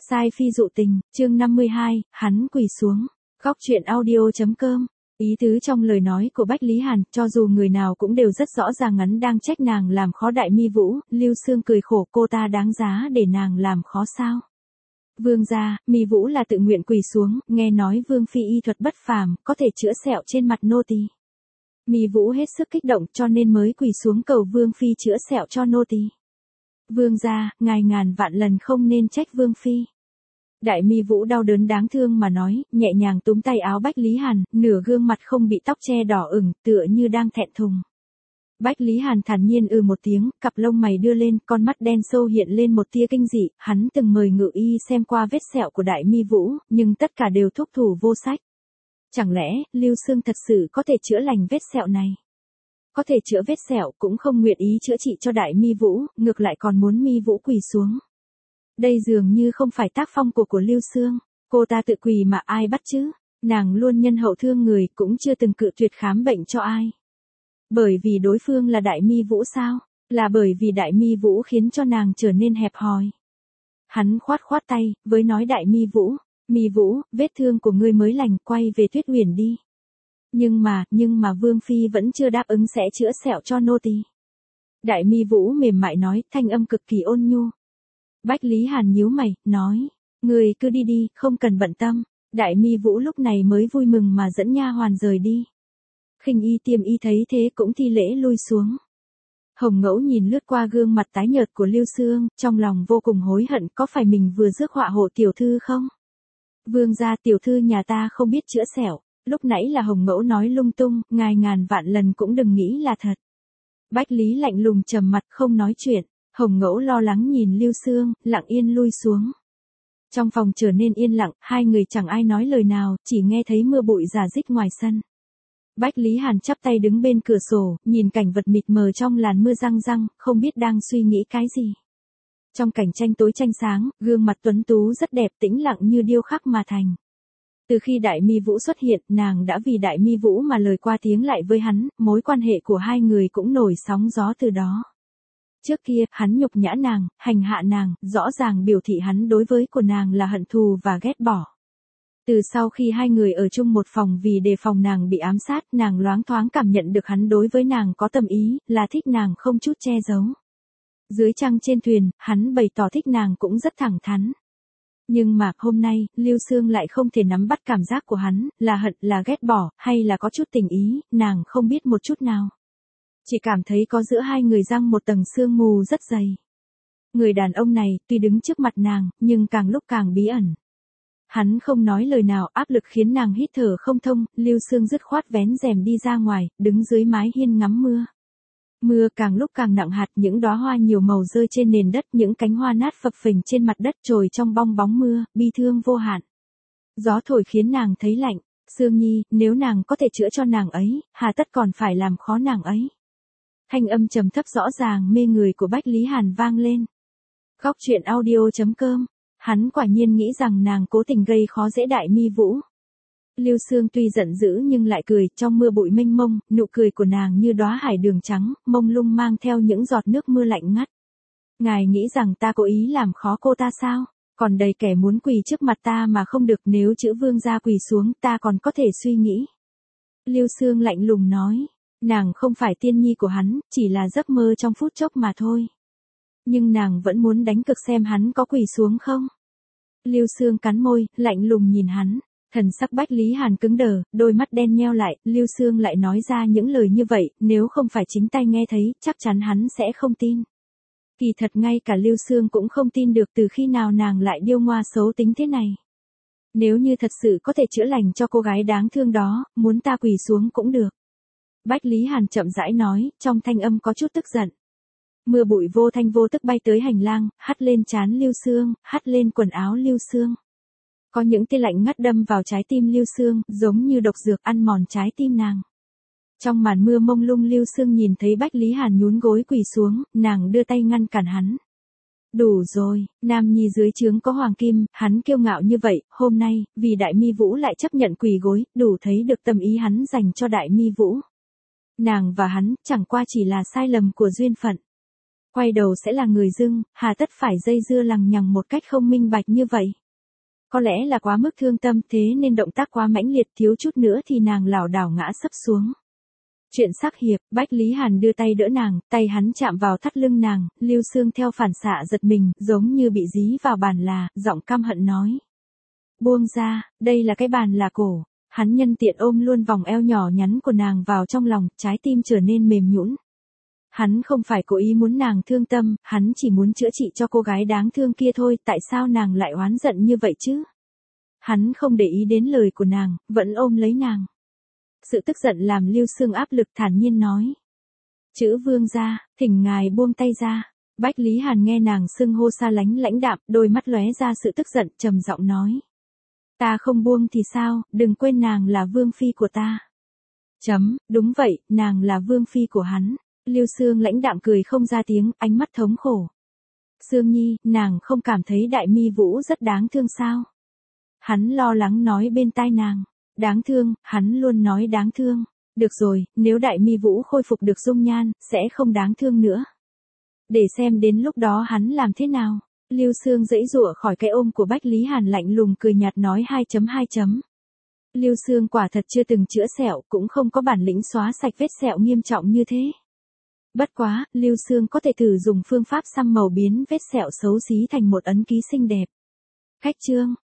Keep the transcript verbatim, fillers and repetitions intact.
Sai phi dụ tình, chương năm mươi hai, hắn quỳ xuống. Góc truyện audio.com. Ý tứ trong lời nói của Bách Lý Hàn, cho dù người nào cũng đều rất rõ ràng hắn đang trách nàng làm khó Đại Mi Vũ, Lưu Xương cười khổ, cô ta đáng giá để nàng làm khó sao? Vương gia, Mi Vũ là tự nguyện quỳ xuống, nghe nói Vương phi y thuật bất phàm, có thể chữa sẹo trên mặt nô tỳ. Mi Vũ hết sức kích động cho nên mới quỳ xuống cầu Vương phi chữa sẹo cho nô tỳ. Vương gia, ngài ngàn vạn lần không nên trách Vương phi. Đại Mi Vũ đau đớn đáng thương mà nói, nhẹ nhàng túm tay áo Bách Lý Hàn, nửa gương mặt không bị tóc che đỏ ửng, tựa như đang thẹn thùng. Bách Lý Hàn thản nhiên ừ một tiếng, cặp lông mày đưa lên, con mắt đen sâu hiện lên một tia kinh dị, hắn từng mời ngự y xem qua vết sẹo của Đại Mi Vũ, nhưng tất cả đều thuốc thủ vô sách. Chẳng lẽ, Lưu Xương thật sự có thể chữa lành vết sẹo này? Có thể chữa vết sẹo cũng không nguyện ý chữa trị cho Đại Mi Vũ, ngược lại còn muốn Mi Vũ quỳ xuống. Đây dường như không phải tác phong của của Lưu Xương, cô ta tự quỳ mà ai bắt chứ, nàng luôn nhân hậu thương người cũng chưa từng cự tuyệt khám bệnh cho ai. Bởi vì đối phương là Đại Mi Vũ sao, là bởi vì Đại Mi Vũ khiến cho nàng trở nên hẹp hòi. Hắn khoát khoát tay, với nói Đại Mi Vũ, Mi Vũ, vết thương của ngươi mới lành, quay về Tuyết Uyển đi. Nhưng mà, nhưng mà Vương phi vẫn chưa đáp ứng sẽ chữa sẹo cho nô tỳ. Đại Mi Vũ mềm mại nói, thanh âm cực kỳ ôn nhu. Bách Lý Hàn nhíu mày, nói, người cứ đi đi, không cần bận tâm. Đại Mi Vũ lúc này mới vui mừng mà dẫn nha hoàn rời đi. Khinh y tiêm y thấy thế cũng thi lễ lui xuống. Hồng Ngẫu nhìn lướt qua gương mặt tái nhợt của Lưu Xương, trong lòng vô cùng hối hận, có phải mình vừa rước họa hộ tiểu thư không? Vương gia, tiểu thư nhà ta không biết chữa sẹo. Lúc nãy là Hồng Ngẫu nói lung tung, ngài ngàn vạn lần cũng đừng nghĩ là thật. Bách Lý lạnh lùng trầm mặt không nói chuyện. Hồng Ngẫu lo lắng nhìn Lưu Xương, lặng yên lui xuống. Trong phòng trở nên yên lặng, hai người chẳng ai nói lời nào, chỉ nghe thấy mưa bụi rả rích ngoài sân. Bách Lý Hàn chắp tay đứng bên cửa sổ, nhìn cảnh vật mịt mờ trong làn mưa răng răng, không biết đang suy nghĩ cái gì. Trong cảnh tranh tối tranh sáng, gương mặt tuấn tú rất đẹp, tĩnh lặng như điêu khắc mà thành. Từ khi Đại Mi Vũ xuất hiện, nàng đã vì Đại Mi Vũ mà lời qua tiếng lại với hắn, mối quan hệ của hai người cũng nổi sóng gió từ đó. Trước kia, hắn nhục nhã nàng, hành hạ nàng, rõ ràng biểu thị hắn đối với của nàng là hận thù và ghét bỏ. Từ sau khi hai người ở chung một phòng vì đề phòng nàng bị ám sát, nàng loáng thoáng cảm nhận được hắn đối với nàng có tâm ý, là thích nàng không chút che giấu. Dưới trăng trên thuyền, hắn bày tỏ thích nàng cũng rất thẳng thắn. Nhưng mà, hôm nay, Lưu Xương lại không thể nắm bắt cảm giác của hắn, là hận, là ghét bỏ, hay là có chút tình ý, nàng không biết một chút nào. Chỉ cảm thấy có giữa hai người răng một tầng sương mù rất dày. Người đàn ông này, tuy đứng trước mặt nàng, nhưng càng lúc càng bí ẩn. Hắn không nói lời nào, áp lực khiến nàng hít thở không thông, Lưu Xương dứt khoát vén rèm đi ra ngoài, đứng dưới mái hiên ngắm mưa. Mưa càng lúc càng nặng hạt, những đóa hoa nhiều màu rơi trên nền đất, những cánh hoa nát phập phình trên mặt đất trồi trong bong bóng mưa, bi thương vô hạn. Gió thổi khiến nàng thấy lạnh, Sương Nhi, nếu nàng có thể chữa cho nàng ấy, hà tất còn phải làm khó nàng ấy. Thanh âm trầm thấp rõ ràng mê người của Bách Lý Hàn vang lên. Góc truyện audio.com. Hắn quả nhiên nghĩ rằng nàng cố tình gây khó dễ Đại Mi Vũ. Lưu Xương tuy giận dữ nhưng lại cười, trong mưa bụi mênh mông, nụ cười của nàng như đóa hải đường trắng, mông lung mang theo những giọt nước mưa lạnh ngắt. Ngài nghĩ rằng ta cố ý làm khó cô ta sao? Còn đầy kẻ muốn quỳ trước mặt ta mà không được, nếu chữ vương gia quỳ xuống ta còn có thể suy nghĩ. Lưu Xương lạnh lùng nói. Nàng không phải tiên nhi của hắn, chỉ là giấc mơ trong phút chốc mà thôi. Nhưng nàng vẫn muốn đánh cược xem hắn có quỳ xuống không. Lưu Xương cắn môi, lạnh lùng nhìn hắn. Thần sắc Bách Lý Hàn cứng đờ, đôi mắt đen nheo lại, Lưu Xương lại nói ra những lời như vậy, nếu không phải chính tay nghe thấy, chắc chắn hắn sẽ không tin. Kỳ thật ngay cả Lưu Xương cũng không tin được từ khi nào nàng lại điêu ngoa xấu tính thế này. Nếu như thật sự có thể chữa lành cho cô gái đáng thương đó, muốn ta quỳ xuống cũng được. Bách Lý Hàn chậm rãi nói, trong thanh âm có chút tức giận. Mưa bụi vô thanh vô tức bay tới hành lang, hắt lên trán Lưu Xương, hắt lên quần áo Lưu Xương. Có những tia lạnh ngắt đâm vào trái tim Lưu Xương, giống như độc dược ăn mòn trái tim nàng. Trong màn mưa mông lung Lưu Xương nhìn thấy Bách Lý Hàn nhún gối quỳ xuống, nàng đưa tay ngăn cản hắn. Đủ rồi, nam nhi dưới trướng có hoàng kim, hắn kiêu ngạo như vậy, hôm nay, vì Đại Mi Vũ lại chấp nhận quỳ gối, đủ thấy được tâm ý hắn dành cho Đại Mi Vũ. Nàng và hắn, chẳng qua chỉ là sai lầm của duyên phận. Quay đầu sẽ là người dưng, hà tất phải dây dưa lằng nhằng một cách không minh bạch như vậy. Có lẽ là quá mức thương tâm thế nên động tác quá mãnh liệt, thiếu chút nữa thì nàng lảo đảo ngã sấp xuống. Chuyện sắc hiệp, Bách Lý Hàn đưa tay đỡ nàng, tay hắn chạm vào thắt lưng nàng, Lưu Sương theo phản xạ giật mình, giống như bị dí vào bàn là, giọng căm hận nói. Buông ra, đây là cái bàn là cổ. Hắn nhân tiện ôm luôn vòng eo nhỏ nhắn của nàng vào trong lòng, trái tim trở nên mềm nhũn. Hắn không phải cố ý muốn nàng thương tâm, hắn chỉ muốn chữa trị cho cô gái đáng thương kia thôi, tại sao nàng lại oán giận như vậy chứ? Hắn không để ý đến lời của nàng, vẫn ôm lấy nàng. Sự tức giận làm Lưu Sương áp lực, thản nhiên nói. Chữ vương gia, thỉnh ngài buông tay ra. Bách Lý Hàn nghe nàng xưng hô xa lánh lãnh đạm, đôi mắt lóe ra sự tức giận, trầm giọng nói. Ta không buông thì sao, đừng quên nàng là vương phi của ta. Chấm, đúng vậy, nàng là vương phi của hắn. Lưu Sương lãnh đạm cười không ra tiếng, ánh mắt thống khổ. Sương Nhi, nàng không cảm thấy Đại Mi Vũ rất đáng thương sao? Hắn lo lắng nói bên tai nàng. Đáng thương, hắn luôn nói đáng thương. Được rồi, nếu Đại Mi Vũ khôi phục được dung nhan, sẽ không đáng thương nữa. Để xem đến lúc đó hắn làm thế nào. Lưu Sương giãy giụa khỏi cái ôm của Bách Lý Hàn, lạnh lùng cười nhạt nói hai chấm hai chấm. Lưu Sương quả thật chưa từng chữa sẹo, cũng không có bản lĩnh xóa sạch vết sẹo nghiêm trọng như thế. Bất quá, Lưu Sương có thể thử dùng phương pháp xăm màu biến vết sẹo xấu xí thành một ấn ký xinh đẹp. Khách trương.